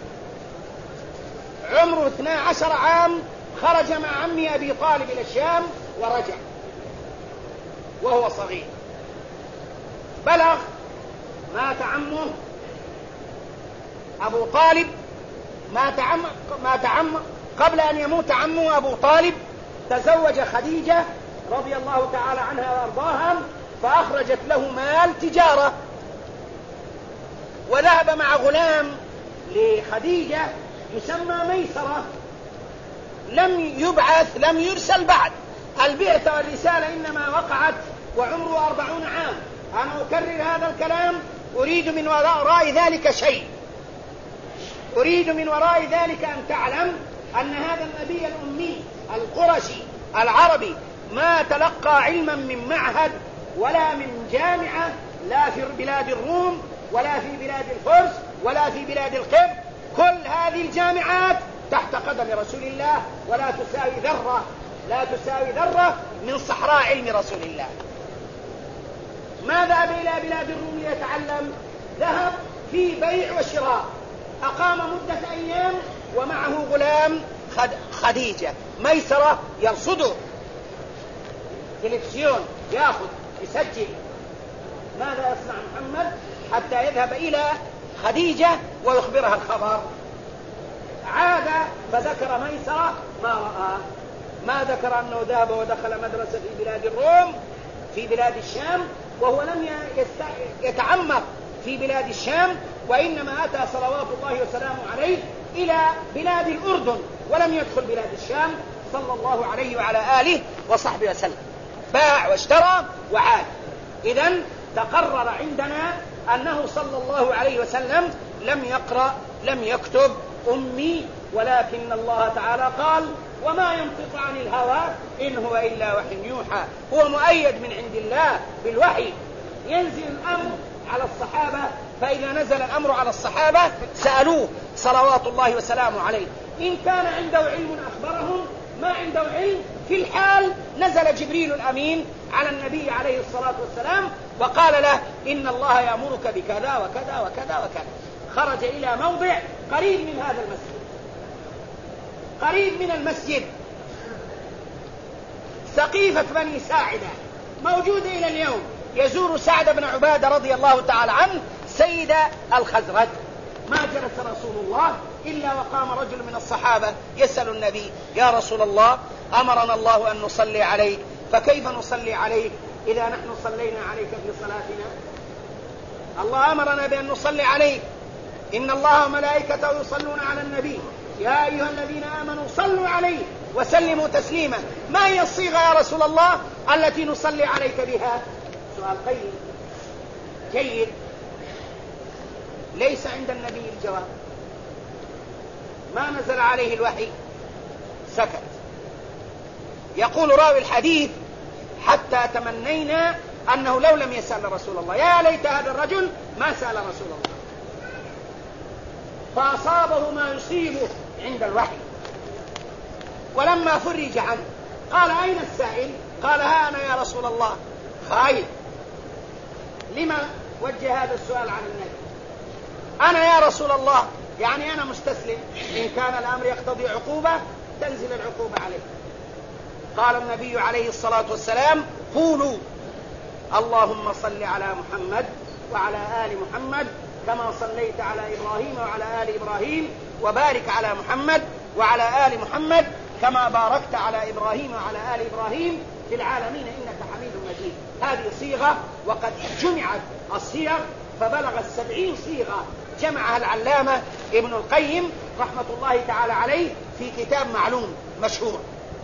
عمره 12 عام خرج مع عمي أبي طالب إلى الشام ورجع وهو صغير. بلغ، مات عمه أبو طالب، مات عمه قبل أن يموت عمه أبو طالب. تزوج خديجة رضي الله تعالى عنها وأرضاها، فأخرجت له مال تجارة، وذهب مع غلام لخديجة يسمى ميسرة، لم يرسل بعد. البعثة والرسالة إنما وقعت وعمره 40 عام. أنا أكرر هذا الكلام، أريد من وراء ذلك شيء، أريد من وراء ذلك أن تعلم أن هذا النبي الأمي القرشي العربي ما تلقى علما من معهد ولا من جامعة، لا في بلاد الروم ولا في بلاد الفرس ولا في بلاد القبط. كل هذه الجامعات تحت قدم رسول الله، ولا تساوي ذرة من صحراء علم رسول الله. ما ذهب إلى بلاد الروم ليتعلم؟ ذهب في بيع وشراء، أقام مدة أيام ومعه غلام خديجة ميسرة يرصده، تلفزيون يأخذ يسجل ماذا يصنع محمد حتى يذهب إلى خديجة ويخبرها الخبر. عاد فذكر ميسرة ما رأى، ما ذكر أنه ذهب ودخل مدرسة في بلاد الروم في بلاد الشام، وهو لم يتعمق في بلاد الشام، وإنما أتى صلوات الله وسلامه عليه إلى بلاد الأردن ولم يدخل بلاد الشام صلى الله عليه وعلى آله وصحبه وسلم. باع واشترى وعاد. إذن تقرر عندنا أنه صلى الله عليه وسلم لم يقرأ لم يكتب أمي، ولكن الله تعالى قال وما ينطق عن الهوى إن هو إلا وحي يوحى. هو مؤيد من عند الله بالوحي. ينزل الأمر على الصحابة، فإذا نزل الأمر على الصحابة سألوه صلوات الله وسلامه عليه، إن كان عنده علم أخبرهم، ما عنده علم في الحال نزل جبريل الأمين على النبي عليه الصلاة والسلام وقال له إن الله يأمرك بكذا وكذا وكذا وكذا. خرج إلى موضع قريب من هذا المسجد، قريب من المسجد، سقيفة بني ساعدة موجودة إلى اليوم. يزور سعد بن عبادة رضي الله تعالى عنه سيد الخزرج. ما جلس رسول الله إلا وقام رجل من الصحابة يسأل النبي يا رسول الله أمرنا الله أن نصلي عليك، فكيف نصلي عليك إذا نحن صلينا عليك في صلاتنا؟ الله أمرنا بأن نصلي عليك، إن الله وملائكته يصلون على النبي يا أيها الذين آمنوا صلوا عليه وسلموا تسليما. ما هي الصيغة يا رسول الله التي نصلي عليك بها؟ سؤال قيم جيد. ليس عند النبي الجواب، ما نزل عليه الوحي، سكت. يقول راوي الحديث: حتى تمنينا أنه لو لم يسأل رسول الله، يا ليت هذا الرجل ما سأل رسول الله، فأصابه ما يصيبه عند الوحي. ولما فرج عنه قال: أين السائل؟ قال: ها أنا يا رسول الله. خايف. لما وجه هذا السؤال عن النبي؟ أنا يا رسول الله، يعني أنا مستسلم، إن كان الأمر يقتضي عقوبة تنزل العقوبة عليه. قال النبي عليه الصلاة والسلام: قولوا اللهم صل على محمد وعلى آل محمد كما صليت على إبراهيم وعلى آل إبراهيم، وبارك على محمد وعلى آل محمد كما باركت على إبراهيم وعلى آل إبراهيم في العالمين إنك حميد مجيد. هذه صيغة، وقد جمعت الصيغ فبلغت 70 صيغة، جمعها العلامة ابن القيم رحمة الله تعالى عليه في كتاب معلوم مشهور.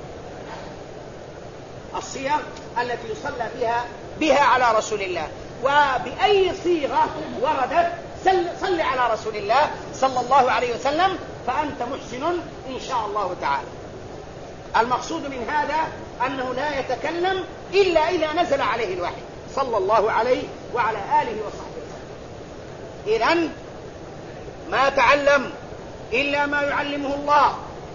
الصيغ التي يصلى بها على رسول الله، وبأي صيغة وردت صل على رسول الله صلى الله عليه وسلم فأنت محسن إن شاء الله تعالى. المقصود من هذا أنه لا يتكلم إلا إذا نزل عليه الوحي صلى الله عليه وعلى آله وصحبه وسلم. إذن ما تعلم إلا ما يعلمه الله.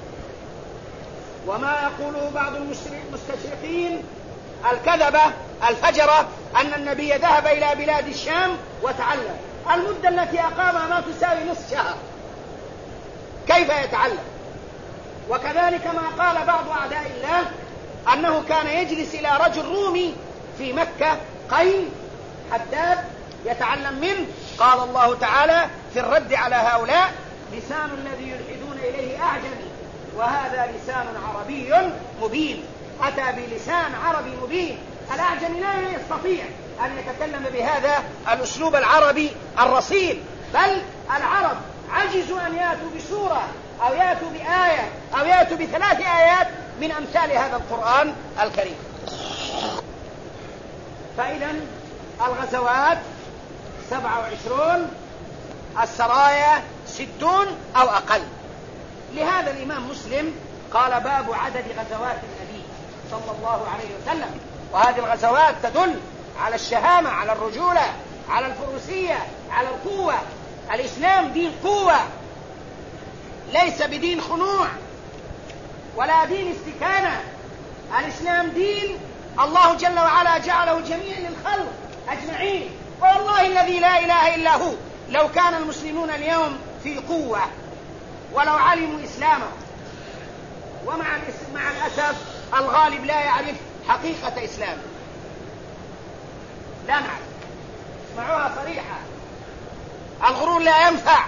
وما يقوله بعض المستشرقين الكذبة الفجرة أن النبي ذهب إلى بلاد الشام وتعلم، المدة التي أقامها ما تساوي نصف شهر، كيف يتعلم؟ وكذلك ما قال بعض أعداء الله أنه كان يجلس إلى رجل رومي في مكة قيل حداد يتعلم منه. قال الله تعالى في الرد على هؤلاء: لسان الذي يلحدون إليه أعجمي وهذا لسان عربي مبين. أتى بلسان عربي مبين. الأعجمي لا يستطيع أن يتكلم بهذا الأسلوب العربي الرصين، بل العرب عجزوا أن يأتوا بسورة أو يأتوا بآية أو يأتوا ب3 آيات من أمثال هذا القرآن الكريم. فإذا الغزوات 27، السرايا 60 أو أقل. لهذا الإمام مسلم قال: باب عدد غزوات النبي صلى الله عليه وسلم. وهذه الغزوات تدل على الشهامة، على الرجولة، على الفروسية، على القوة. الإسلام دين قوة، ليس بدين خنوع ولا دين استكانة. الإسلام دين الله جل وعلا جعله جميع للخلق أجمعين. والله الذي لا إله إلا هو لو كان المسلمون اليوم في قوة ولو علموا إسلامه، ومع الأسف الغالب لا يعرف حقيقة إسلامه، لا نعرف. اسمعوها صريحة: الغرور لا ينفع،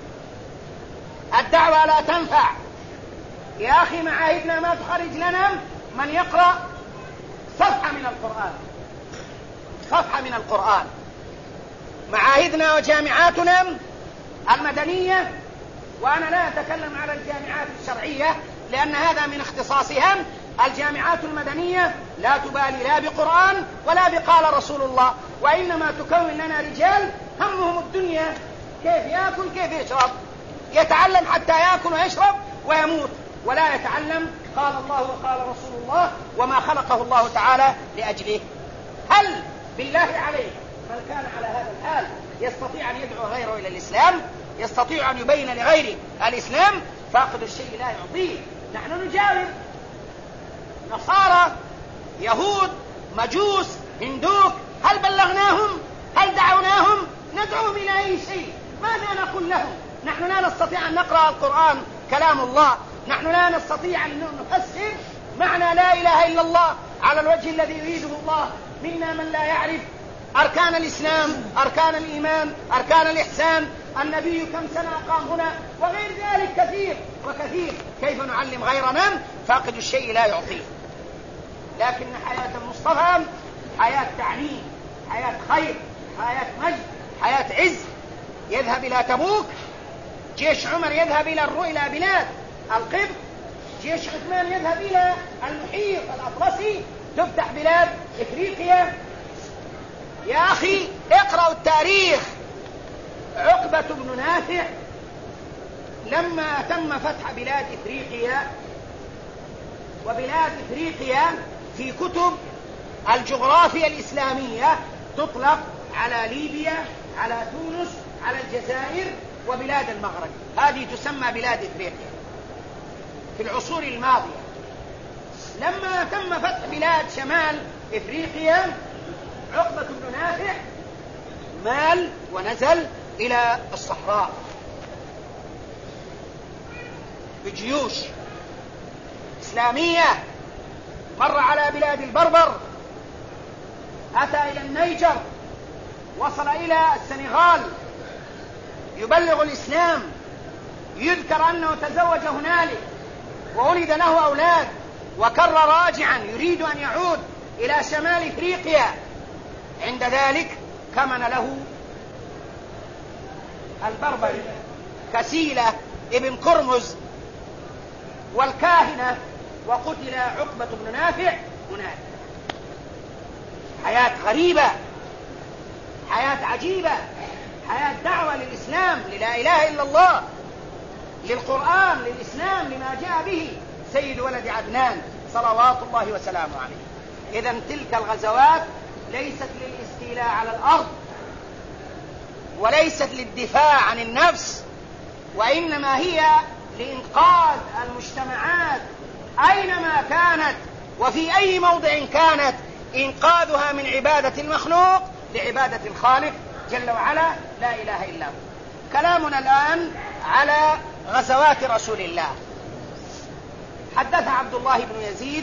الدعوة لا تنفع. يا أخي معاهدنا ما تخرج لنا من يقرأ صفحة من القرآن، صفحة من القرآن. معاهدنا وجامعاتنا المدنية، وأنا لا أتكلم على الجامعات الشرعية لأن هذا من اختصاصهم، الجامعات المدنية لا تبالي لا بقرآن ولا بقال رسول الله، وإنما تكون لنا رجال همهم الدنيا، كيف يأكل كيف يشرب، يتعلم حتى يأكل ويشرب ويموت، ولا يتعلم قال الله وقال رسول الله وما خلقه الله تعالى لأجله. هل بالله عليك من كان على هذا الحال يستطيع أن يدعو غيره إلى الإسلام؟ يستطيع أن يبين لغيره الإسلام؟ فاقد الشيء لا يعطيه. نحن نجاوب نصارى، يهود، مجوس، هندوك، هل بلغناهم؟ هل دعوناهم؟ ندعوهم إلى أي شيء؟ ماذا نقول لهم؟ نحن لا نستطيع أن نقرأ القرآن كلام الله، نحن لا نستطيع أن نفسر معنى لا إله إلا الله على الوجه الذي يريده الله. منا من لا يعرف أركان الإسلام، أركان الإيمان، أركان الإحسان، النبي كم سنة أقام هنا، وغير ذلك كثير وكثير. كيف نعلم غيرنا؟ فاقد الشيء لا يعطيه. لكن حياة المصطفى حياة تعليم، حياة خير، حياة مجد، حياة عز. يذهب إلى تبوك، جيش عمر يذهب إلى بلاد القبط، جيش عثمان يذهب إلى المحيط الأطلسي، تفتح بلاد إفريقيا. يا أخي اقرأوا التاريخ. عقبة بن نافع لما تم فتح بلاد إفريقيا وبلاد إفريقيا في كتب الجغرافيا الإسلامية تطلق على ليبيا، على تونس، على الجزائر وبلاد المغرب. هذه تسمى بلاد إفريقيا في العصور الماضية. لما تم فتح بلاد شمال إفريقيا، عقبة بن نافع مال ونزل إلى الصحراء بجيوش إسلامية، مر على بلاد البربر، أتى إلى النيجر، وصل إلى السنغال يبلغ الإسلام. يذكر أنه تزوج هنالك وولد له أولاد، وكر راجعا يريد أن يعود إلى شمال إفريقيا. عند ذلك كمن له البربري كسيلة ابن كرمز والكاهنة، وقتل عقبة بن نافع هناك. حياة غريبة، حياة عجيبة، حياة دعوة للإسلام، للا إله إلا الله، للقرآن، للإسلام، لما جاء به سيد ولد عدنان صلوات الله وسلامه عليه. إذن تلك الغزوات ليست للاستيلاء على الأرض، وليست للدفاع عن النفس، وإنما هي لإنقاذ المجتمعات أينما كانت وفي أي موضع كانت، إنقاذها من عبادة المخلوق لعبادة الخالق جل وعلا لا إله إلا هو. كلامنا الآن على غزوات رسول الله. حدث عبد الله بن يزيد،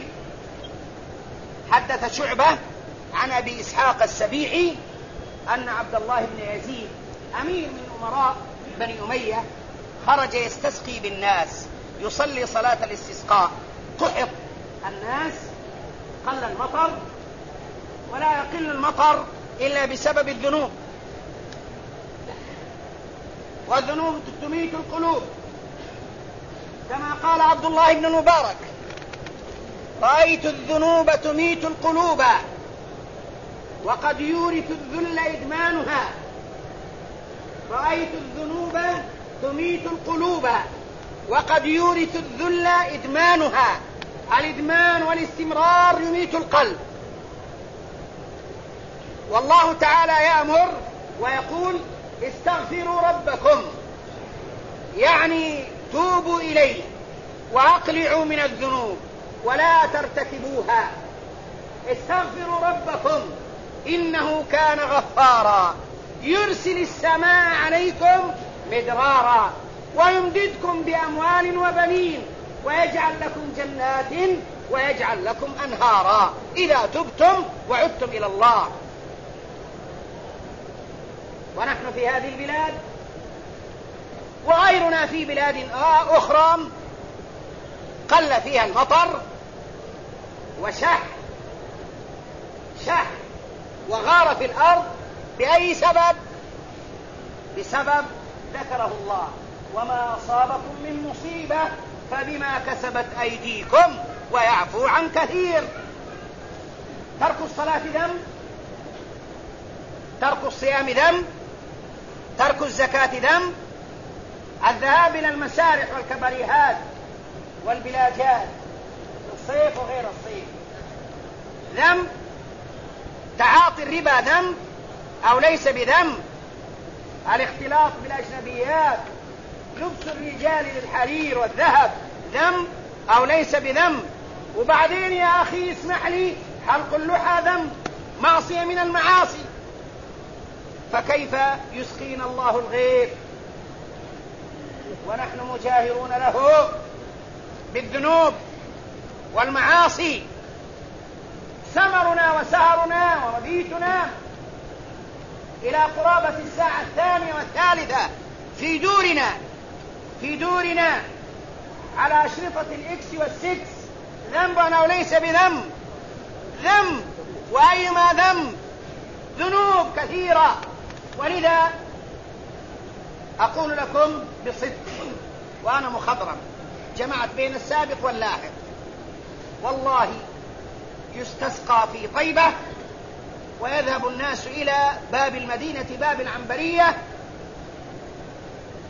حدث شعبة عن أبي إسحاق السبيعي أن عبد الله بن يزيد أمير من أمراء بني أمية خرج يستسقي بالناس، يصلي صلاة الاستسقاء. قحط الناس، قل المطر، ولا يقل المطر إلا بسبب الذنوب، والذنوب تميت القلوب، كما قال عبد الله بن المبارك: رأيت الذنوب تميت القلوب وقد يورث الذل إدمانها. رأيت الذنوب تميت القلوب وقد يورث الذل إدمانها. الإدمان والاستمرار يميت القلب. والله تعالى يأمر ويقول: استغفروا ربكم، يعني توبوا إليه وأقلعوا من الذنوب ولا ترتكبوها. استغفروا ربكم إنه كان غفارا يرسل السماء عليكم مدرارا ويمددكم بأموال وبنين ويجعل لكم جنات ويجعل لكم أنهارا إذا تبتم وعدتم إلى الله. ونحن في هذه البلاد وغيرنا في بلاد أخرى قل فيها المطر وشح وغار في الأرض. بأي سبب؟ بسبب ذكره الله: وما أصابكم من مصيبة فبما كسبت أيديكم ويعفو عن كثير. ترك الصلاة ذنب، ترك الصيام ذنب، ترك الزكاة ذنب، الذهاب إلى المسارح والكباريهات والبلاجات في الصيف وغير الصيف ذنب، تعاطي الربا ذنب أو ليس بذنب، الاختلاط بالأجنبيات، لبس الرجال للحرير والذهب ذنب أو ليس بذنب. وبعدين يا أخي اسمح لي، حلق اللحى ذنب، معصية من المعاصي. فكيف يسقينا الله الغيث ونحن مجاهرون له بالذنوب والمعاصي؟ سمرنا وسهرنا ومبيتنا إلى قرابة الساعة 2 و3 في دورنا على أشرطة الإكس والسكس ذنب أو ليس بذنب؟ ذنب، وأيما ذنب، ذنوب كثيرة. ولذا أقول لكم بصدق وأنا مخضرم، جمعت بين السابق واللاحق، والله يستسقى في طيبة ويذهب الناس إلى باب المدينة، باب العنبرية،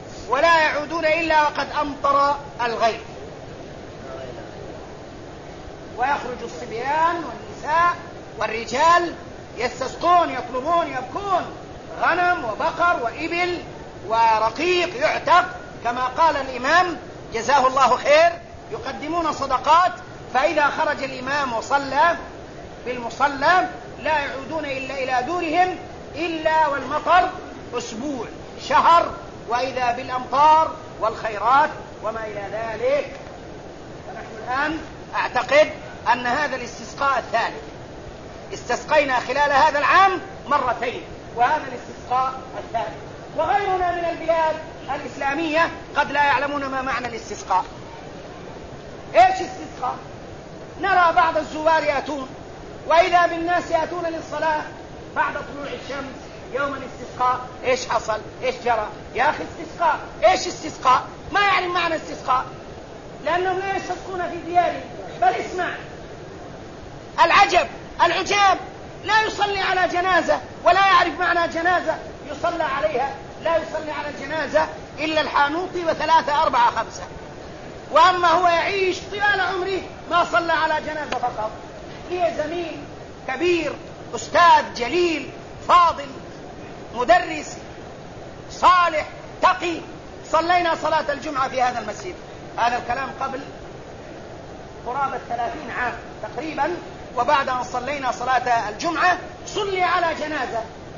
ولا يعودون إلا وقد أمطر الغيث. ويخرج الصبيان والنساء والرجال يستسقون، يطلبون، يبكون، غنم وبقر وإبل ورقيق يعتق كما قال الإمام جزاه الله خير، يقدمون صدقات. فإذا خرج الإمام وصلى بالمصلى لا يعودون إلا إلى دورهم إلا والمطر أسبوع شهر، وإذا بالأمطار والخيرات وما إلى ذلك. فنحن الآن أعتقد أن هذا الاستسقاء الثالث، استسقينا خلال هذا العام مرتين، وهذا الاستسقاء الثالث. وغيرنا من البلاد الإسلامية قد لا يعلمون ما معنى الاستسقاء. إيش استسقاء؟ نرى بعض الزوار يأتون، وإذا بالناس يأتون للصلاة بعد طلوع الشمس يوم الاستسقاء. إيش حصل؟ إيش جرى؟ يا أخي استسقاء. إيش استسقاء؟ ما يعني معنى استسقاء، لأنهم لا يستسقون في ديارهم. بل اسمع العجب العجاب، لا يصلي على جنازة ولا يعرف معنى جنازة يصلى عليها، لا يصلي على الجنازة إلا الحانوطي وثلاثة أربعة خمسة، وأما هو يعيش طوال عمره ما صلى على جنازة فقط. هي زميل كبير، أستاذ جليل فاضل مدرس صالح تقي، صلينا صلاة الجمعة في هذا المسجد. هذا الكلام قبل قرابة 30 عام تقريبا، وبعد أن صلينا صلاة الجمعة صلي على جنازة.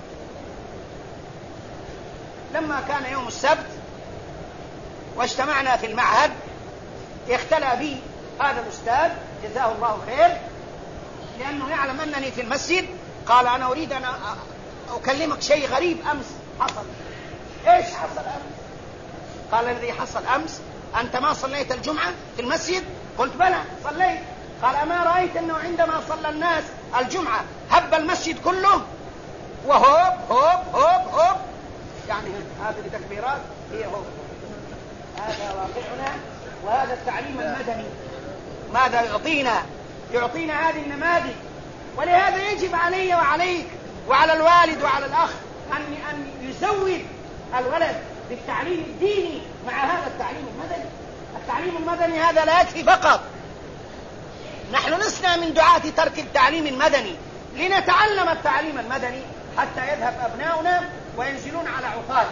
لما كان يوم السبت واجتمعنا في المعهد اختلى بي هذا الأستاذ جزاه الله خير، لأنه يعلم أنني في المسجد. قال أنا أريد أن أكلمك شيء غريب أمس حصل. إيش حصل أمس؟ قال الذي حصل أمس أنت ما صليت الجمعة في المسجد؟ قلت بلى صليت. قال أما رأيت أنه عندما صلى الناس الجمعة هب المسجد كله وهوب هوب هوب هوب، يعني هذه التكبيرات هي هوب. هذا واقعنا، وهذا التعليم المدني ماذا يعطينا؟ يعطينا هذه النماذج. ولهذا يجب علي وعليك وعلى الوالد وعلى الأخ أن يزود الولد بالتعليم الديني مع هذا التعليم المدني. التعليم المدني هذا لا يكفي فقط. نحن لسنا من دعاة ترك التعليم المدني، لنتعلم التعليم المدني حتى يذهب أبناؤنا وينزلون على عطال،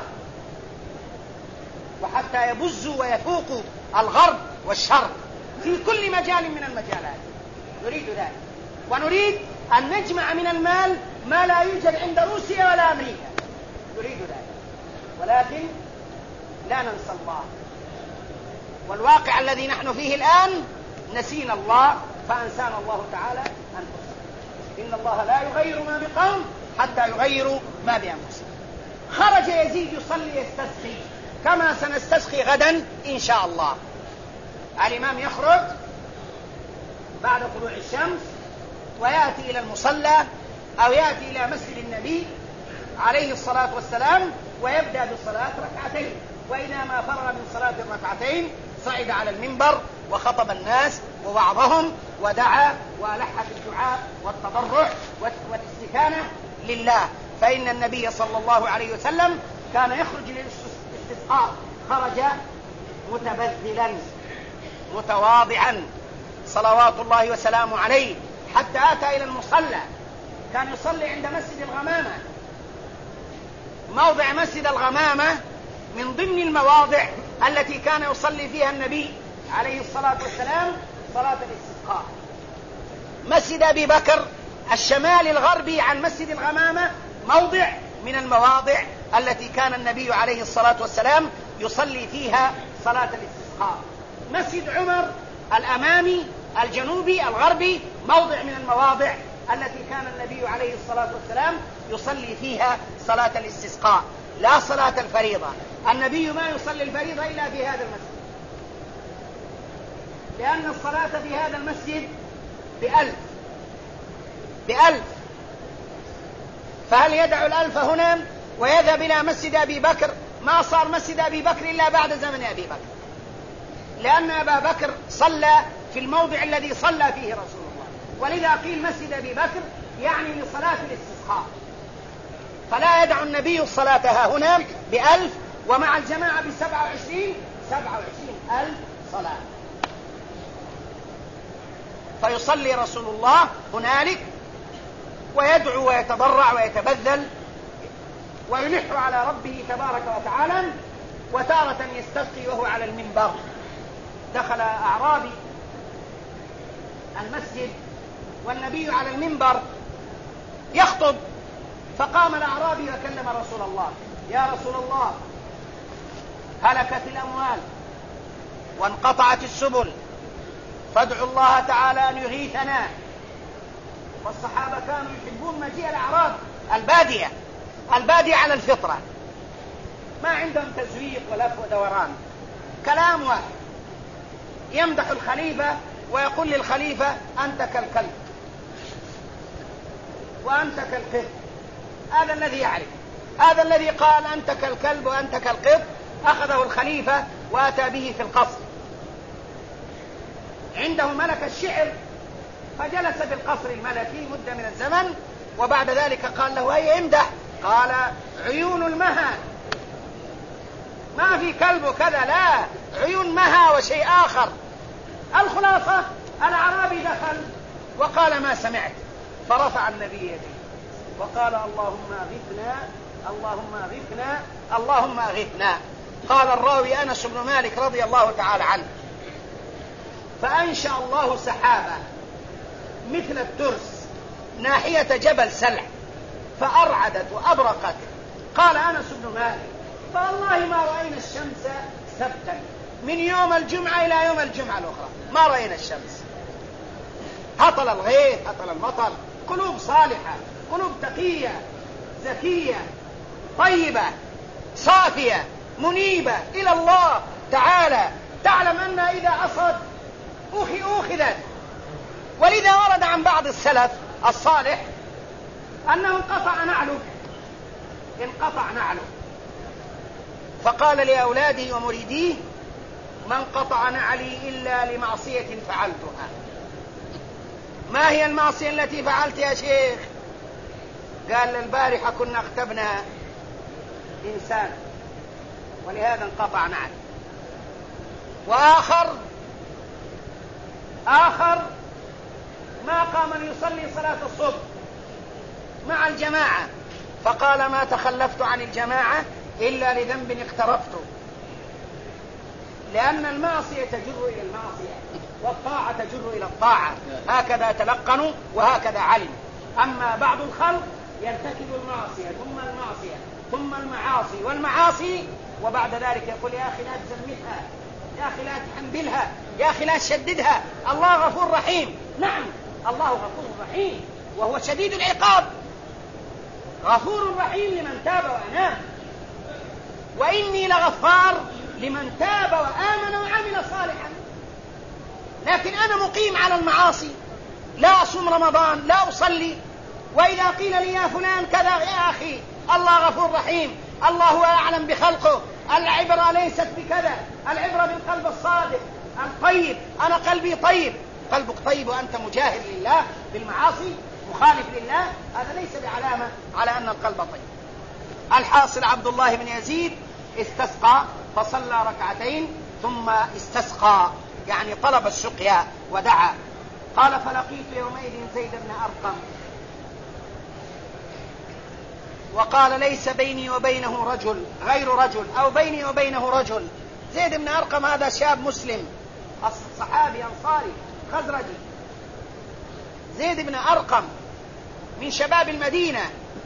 وحتى يبزوا ويفوقوا الغرب والشرق في كل مجال من المجالات. نريد ذلك، ونريد أن نجمع من المال ما لا يوجد عند روسيا ولا أمريكا. نريد ذلك، ولكن لا ننسى الله. والواقع الذي نحن فيه الآن نسينا الله فأنسانا الله تعالى أنفسنا. إن الله لا يغير ما بقوم حتى يغيروا ما بأنفسهم. خرج يزيد يصلي يستسقي كما سنستسقي غدا إن شاء الله. الإمام يخرج بعد طلوع الشمس ويأتي إلى المصلى أو يأتي إلى مسجد النبي عليه الصلاة والسلام ويبدأ بالصلاة ركعتين، وإذا ما فرغ من صلاة الركعتين صعد على المنبر وخطب الناس ووعظهم ودعا وألح بالدعاء والتضرع والاستكانة لله. فإن النبي صلى الله عليه وسلم كان يخرج للاستسقاء، خرج متبذلا متواضعا صلوات الله وسلامه عليه، حتى أتى إلى المصلى. كان يصلي عند مسجد الغمامة. موضع مسجد الغمامة من ضمن المواضع التي كان يصلي فيها النبي عليه الصلاة والسلام صلاة الاستسقاء. مسجد أبي بكر الشمال الغربي عن مسجد الغمامة موضع من المواضع التي كان النبي عليه الصلاة والسلام يصلي فيها صلاة الاستسقاء. مسجد عمر الأمامي الجنوبي الغربي موضع من المواضع التي كان النبي عليه الصلاة والسلام يصلي فيها صلاة الاستسقاء، لا صلاة الفريضة. النبي ما يصلي الفريضة إلا في هذا المسجد، لأن الصلاة في هذا المسجد بألف. فهل يدع الألف هنا ويذهب إلى مسجد أبي بكر؟ ما صار مسجد أبي بكر إلا بعد زمن أبي بكر، لأن أبا بكر صلى في الموضع الذي صلى فيه رسول الله، ولذا قيل مسجد أبي بكر يعني لصلاة الاستسقاء. فلا يدع النبي الصلاة ها هنا ب1000 ومع الجماعة ب27 ألف صلاة. فيصلي رسول الله هنالك ويدعو ويتضرع ويتبذل ويلح على ربه تبارك وتعالى، وتارة يستسقي وهو على المنبر. دخل أعرابي المسجد والنبي على المنبر يخطب، فقام الأعرابي وكلم رسول الله: يا رسول الله، هلكت الأموال وانقطعت السبل، فادعوا الله تعالى أن يغيثنا. والصحابة كانوا يحبون مجيء الأعراب البادية على الفطرة، ما عندهم تزويق ولف ودوران، كلام واحد. يمدح الخليفة ويقول للخليفة: أنت كالكلب وأنت كالقط. هذا الذي يعرف، هذا الذي قال أنت كالكلب وأنت كالقط أخذه الخليفة وأتى به في القصر. عنده ملك الشعر، فجلس في القصر الملكي مدة من الزمن، وبعد ذلك قال له: هيا امدح. قال: عيون المها، ما في كلب وكذا، لا، عيون مها وشيء آخر. الخلاصة الأعرابي دخل وقال: ما سمعت. فرفع النبي يديه وقال: اللهم أغثنا، اللهم أغثنا، اللهم أغثنا. قال الراوي أنس بن مالك رضي الله تعالى عنه: فأنشأ الله سحابة مثل الترس ناحية جبل سلع فأرعدت وأبرقت. قال أنس بن مالك: فالله ما رأينا الشمس سبتا من يوم الجمعة إلى يوم الجمعة الأخرى، ما رأينا الشمس. هطل الغيث، هطل المطر. قلوب صالحة، قلوب تقية زكية طيبة صافية منيبة إلى الله تعالى، تعلم أن إذا أصد أخذت. ولذا ورد عن بعض السلف الصالح أنه انقطع نعله، فقال لأولاده ومريديه: من قطع نعلي إلا لمعصية فعلتها. ما هي المعصية التي فعلت يا شيخ؟ قال: البارحة كنا اغتبنا إنسان ولهذا انقطع نعلي. وآخر ما قام ليصلي صلاة الصبح مع الجماعة، فقال: ما تخلفت عن الجماعة إلا لذنب اقترفته. لأن المعصية تجر إلى المعصية والطاعة تجر إلى الطاعة، هكذا تلقنوا وهكذا علموا. أما بعض الخلق يرتكب المعصية ثم المعصية ثم المعاصي والمعاصي، وبعد ذلك يقول: يا أخي لا تزمتها، يا أخي لا تحملها، يا أخي لا تشددها، الله غفور رحيم. نعم، الله غفور رحيم وهو شديد العقاب، غفور رحيم لمن تاب وأناب، وإني لغفار لمن تاب وآمن وعمل صالحا. لكن أنا مقيم على المعاصي، لا أصوم رمضان، لا أصلي، وإذا قيل لي يا فلان كذا، يا أخي الله غفور رحيم، الله أعلم بخلقه، العبرة ليست بكذا، العبرة بالقلب الصادق الطيب. أنا قلبي طيب، قلبك طيب وأنت مجاهد لله بالمعاصي مخالف لله، هذا ليس بعلامة على أن القلب طيب. الحاصل عبد الله بن يزيد استسقى فصلى ركعتين ثم استسقى، يعني طلب السقيا ودعا. قال: فلقيت يومئذ زيد بن أرقم وقال: ليس بيني وبينه رجل غير رجل، أو بيني وبينه رجل. زيد بن أرقم هذا شاب مسلم صحابي أنصاري خزرجي. زيد بن أرقم من شباب المدينة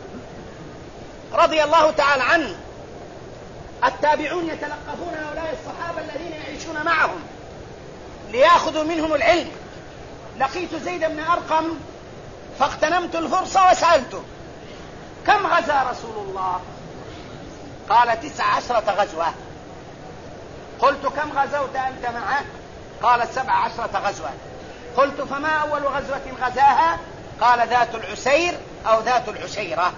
رضي الله تعالى عنه. التابعون يتلقفون هؤلاء الصحابة الذين يعيشون معهم ليأخذوا منهم العلم. لقيت زيد بن أرقم فاغتنمت الفرصة وسألته: كم غزا رسول الله؟ قال: 19 غزوة. قلت: كم غزوت أنت معه؟ قال: 17 غزوة. قلت: فما أول غزوة غزاها؟ قال: ذات العسير أو ذات العشيرة.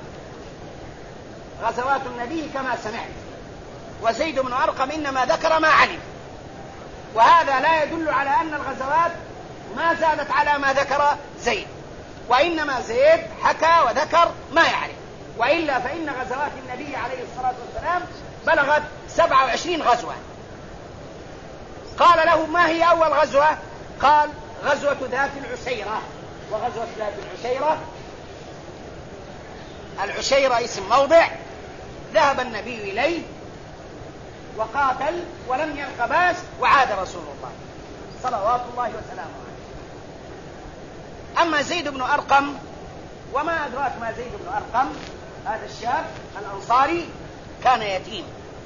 غزوات النبي كما سمعت. وزيد بن أرقم إنما ذكر ما علم، وهذا لا يدل على أن الغزوات ما زادت على ما ذكر زيد، وإنما زيد حكى وذكر ما يعرف، وإلا فإن غزوات النبي عليه الصلاة والسلام بلغت 27 غزوة. قال له: ما هي أول غزوة؟ قال: غزوة ذات العشيرة. وغزوة ذات العشيرة اسم موضع ذهب النبي إليه وقاتل ولم يلق باس وعاد رسول الله صلوات الله وسلامه عليه. أما زيد بن أرقم، وما أدراك ما زيد بن أرقم، هذا الشاب الأنصاري كان يتيم،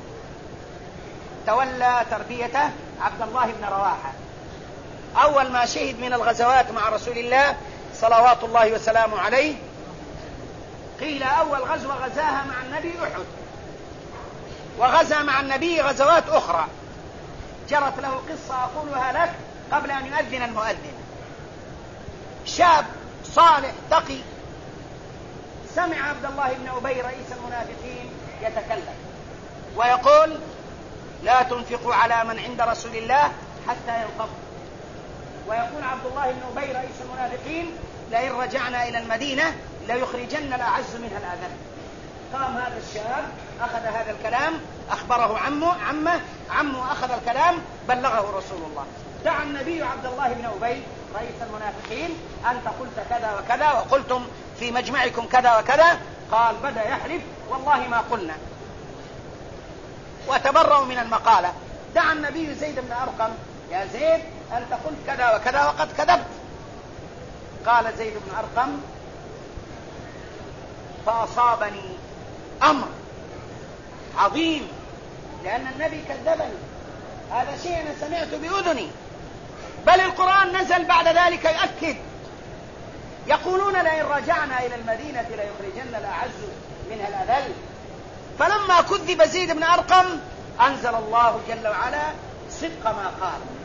تولى تربيته عبد الله بن رواحة. أول ما شهد من الغزوات مع رسول الله صلوات الله وسلامه عليه، قيل أول غزوة غزاها مع النبي أحد، وغزا مع النبي غزوات أخرى جرت له قصة أقولها لك قبل أن يؤذن المؤذن. شاب صالح تقي سمع عبد الله بن أبي رئيس المنافقين يتكلم ويقول: لا تنفقوا على من عند رسول الله حتى ينقضوا. ويقول عبد الله بن أبي رئيس المنافقين: لئن رجعنا إلى المدينة ليخرجن الأعز منها الأذل. قام هذا الشاب أخذ هذا الكلام، أخبره عمه أخذ الكلام بلغه رسول الله. دعا النبي عبد الله بن أبي رئيس المنافقين: أنت قلت كذا وكذا وقلتم في مجمعكم كذا وكذا. قال: بدأ يحلف: والله ما قلنا، وتبرأوا من المقالة. دعا النبي زيد بن أرقم: يا زيد أنت قلت كذا وكذا وقد كذبت. قال زيد بن أرقم: فأصابني أمر عظيم لأن النبي كذبني، هذا شيء أنا سمعت بأذني، بل القرآن نزل بعد ذلك يؤكد، يقولون: لئن رجعنا إلى المدينة ليخرجن الأعز منها الأذل. فلما كذب زيد بن أرقم أنزل الله جل وعلا صدق ما قال.